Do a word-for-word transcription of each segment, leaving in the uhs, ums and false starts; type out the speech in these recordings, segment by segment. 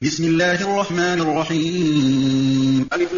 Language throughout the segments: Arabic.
بسم الله الرحمن الرحيم. ألف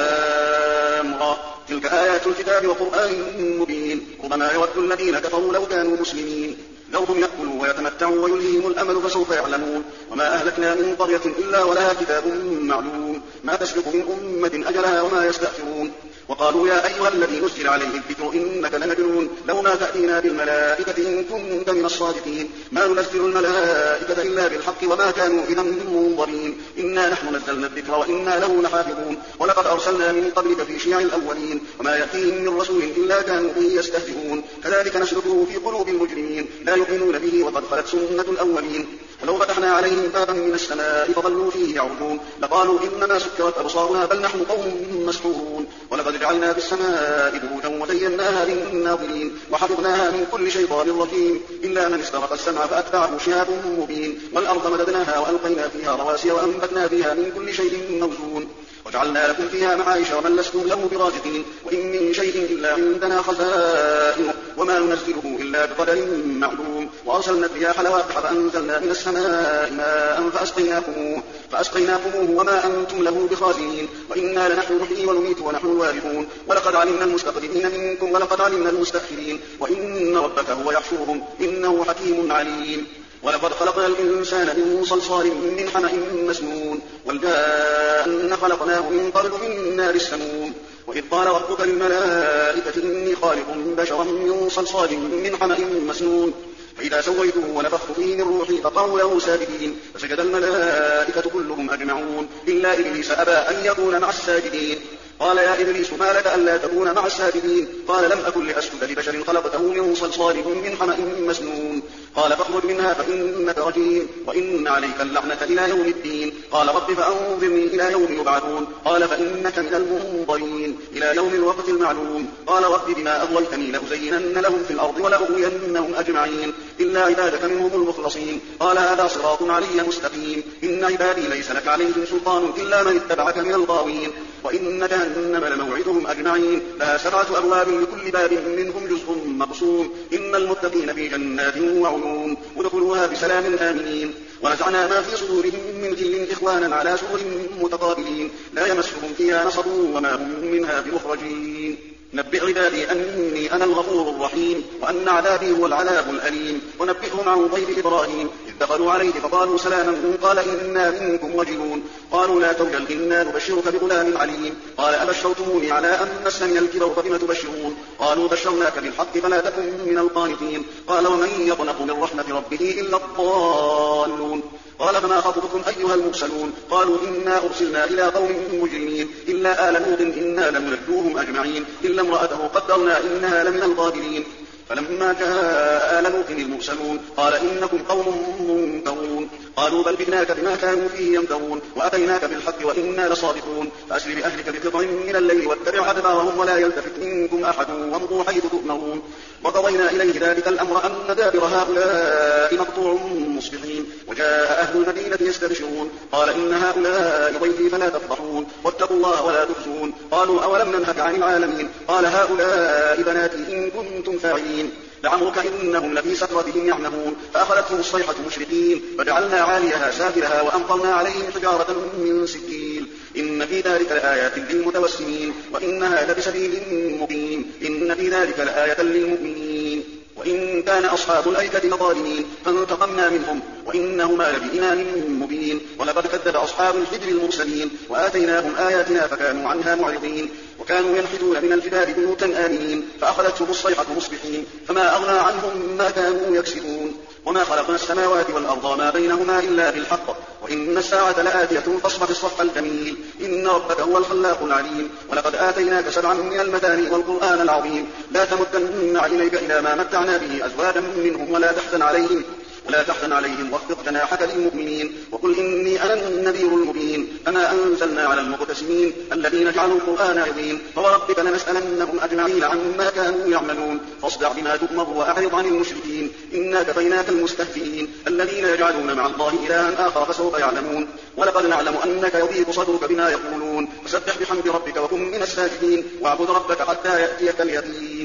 لام را. تلك آيات الكتاب وقرآن مبين. ربما يود الذين كفروا لو كانوا مسلمين ذرهم يأكلوا ويتمتعوا ويلهيهم الأمل فسوف يعلمون. وما أهلكنا من قرية إلا ولها كتاب معلوم ما تسبق من أمة أجلها وما يستأخرون. وقالوا يا أيها الذي نزل عليه الذكر إنك لمجنون لو ما تأتينا بالملائكة إن كنت من الصادقين ما ننزل الملائكة إلا بالحق وما كانوا إذا منظرين. إنا نحن نزلنا الذكر وإنا له لحافظون. ولقد أرسلنا من قبلك في شيع الأولين وما يأتيهم من رسول إلا كانوا به يستهزئون. كذلك نسلكه في قلوب المجرمين لا يؤمنون به وقد خلت سنة الأولين. ولو فتحنا عليهم بابا من السماء فظلوا فيه يعرجون لقالوا إنما سكرت أبصارنا بل نحن قوم مسحورون. ولقد جعلنا في السماء بروجا وزيناها للناظرين وحفظناها من كل شيطان رجيم إلا من استرق السمع فأتبعه شهاب مبين. والأرض مددناها وألقينا فيها رواسي وأنبتنا فيها من كل شيء موزون وجعلنا لكم فيها معايش ومن لستم له برازقين. وإن من شيء إلا عندنا خزائنه وما ننزله إلا بقدر معلوم. وأرسلنا الرياح لواقح فأنزلنا من السماء ماء فأسقيناكموه فأسقيناكموه وما أنتم له بخازنين. وإنا لنحن نحيي ونميت ونحن الوارثون. ولقد علمنا المستقدمين منكم ولقد علمنا المستأخرين وإن ربك هو يحشرهم إنه حكيم عليم. ولقد خلقنا الإنسان من صلصال من حمأ مسنون والجان خلقناه من قبل من نار السموم. وإذ قال ربك للملائكة إني خالق بشرا من صلصال من حمأ مسنون فإذا سويته ونفخت فيه من روحي فقعوا له ساجدين فسجد الملائكة كلهم أجمعون إلا إبليس أبى أن يكون مع الساجدين. قال يا إبليس ما لك ألا تكون مع الساجدين قال لم أكن لأسجد لبشر خلقته من صلصال من حمأ مسنون قال فاخرج منها فإنك رجيم وإن عليك اللعنة إلى يوم الدين. قال رب فأنظرني إلى يوم يبعثون قال فإنك من المنظرين إلى يوم الوقت المعلوم. قال رب بما أغويتني لأزينن لهم في الأرض ولأغوينهم أجمعين إلا عبادك منهم المخلصين. قال هذا صراط علي مستقيم إن عبادي ليس لك عليهم سلطان إلا من اتبعك من الغاوين. وإن جهنم لموعدهم أجمعين لها سبعة أبواب لكل باب منهم جزء مقسوم إن المتقين في جنات وعيون ادخلوها بسلام آمنين. ونزعنا ما في صدورهم من غل إخوانا على سرر متقابلين لا يمسهم فيها نصب وما هم منها بمخرجين. نبئ عبادي أني أنا الغفور الرحيم وأن عذابي هو العذاب الأليم. ونبئهم عن ضيف إبراهيم إذ دخلوا عليه فقالوا سلاما قال إنا منكم وجلون قالوا لا توجل إنا نبشرك بغلام عليم. قال أبشرتموني على أن مسني الكبر فبم تبشرون قالوا بشرناك بالحق فلا تكن من القانطين. قال ومن يقنط من رحمة ربه إلا الضالون. قال فما خطبكم أيها المرسلون قالوا إنا أرسلنا إلى قوم مجرمين إلا آل لوط إنا لمنجوهم أجمعين إلا امرأته قدرنا إنها لمن الغابرين. فلما جاء آل لوط المرسلون قال إنكم قوم منكرون قالوا بل جئناك بما كانوا فيه يمترون وأتيناك بالحق وإنا لصادقون. فأسر بأهلك بقطع من الليل واتبع أدبارهم ولا يلتفت منكم أحد وامضوا حيث تؤمرون. وقضينا إليه ذلك الأمر أن دابر هؤلاء مقطوع مصبحين. وجاء أهل المدينة يستبشرون قال إن هؤلاء ضيفي فلا تفضحون واتقوا الله ولا تخزون. قالوا أولم ننهك عن العالمين قال هؤلاء بناتي إن كنتم فاعلين. لعمرك إنهم لفي سكرتهم يعمهون فأخذتهم الصيحة مشرقين فجعلنا عاليها سافلها وأمطرنا عليهم حجارة من سجيل إن في ذلك لآيات للمتوسمين وإنها لبسبيل مقيم إن في ذلك لآية للمؤمنين. وإن كان أصحاب الأيكة لظالمين فانتقمنا منهم وإنهما لبإمام مبين. ولقد كذب أصحاب الحجر المرسلين وآتيناهم آياتنا فكانوا عنها معرضين. وكانوا ينحتون من الجبال بيوتا آمنين فأخذتهم الصيحة مصبحين فما أغنى عنهم ما كانوا يكسبون. وما خلقنا السماوات والأرض وما بينهما إلا بالحق وإن الساعة لآتية فاصفح الصفح الجميل إن ربك هو الخلاق العليم. ولقد آتيناك سبعا من المثاني والقرآن العظيم لا تمدن عينيك إلى ما متعنا به أزواجا منهم ولا تحزن عليهم ولا تحزن عليهم واخفض جناحك للمؤمنين. وقل إني أنا النذير المبين. كما أنزلنا على المقتسمين الذين جعلوا القرآن عظيم فوربك لنسألنهم أجمعين عما كانوا يعملون. فاصدع بما تؤمر وأعرض عن المشركين إنا كفيناك المستهزئين الذين يجعلون مع الله إلها آخر فسوف يعلمون. ولقد نعلم أنك يضيق صدرك بما يقولون فسبح بحمد ربك وكن من الساجدين واعبد ربك حتى يأتيك اليقين.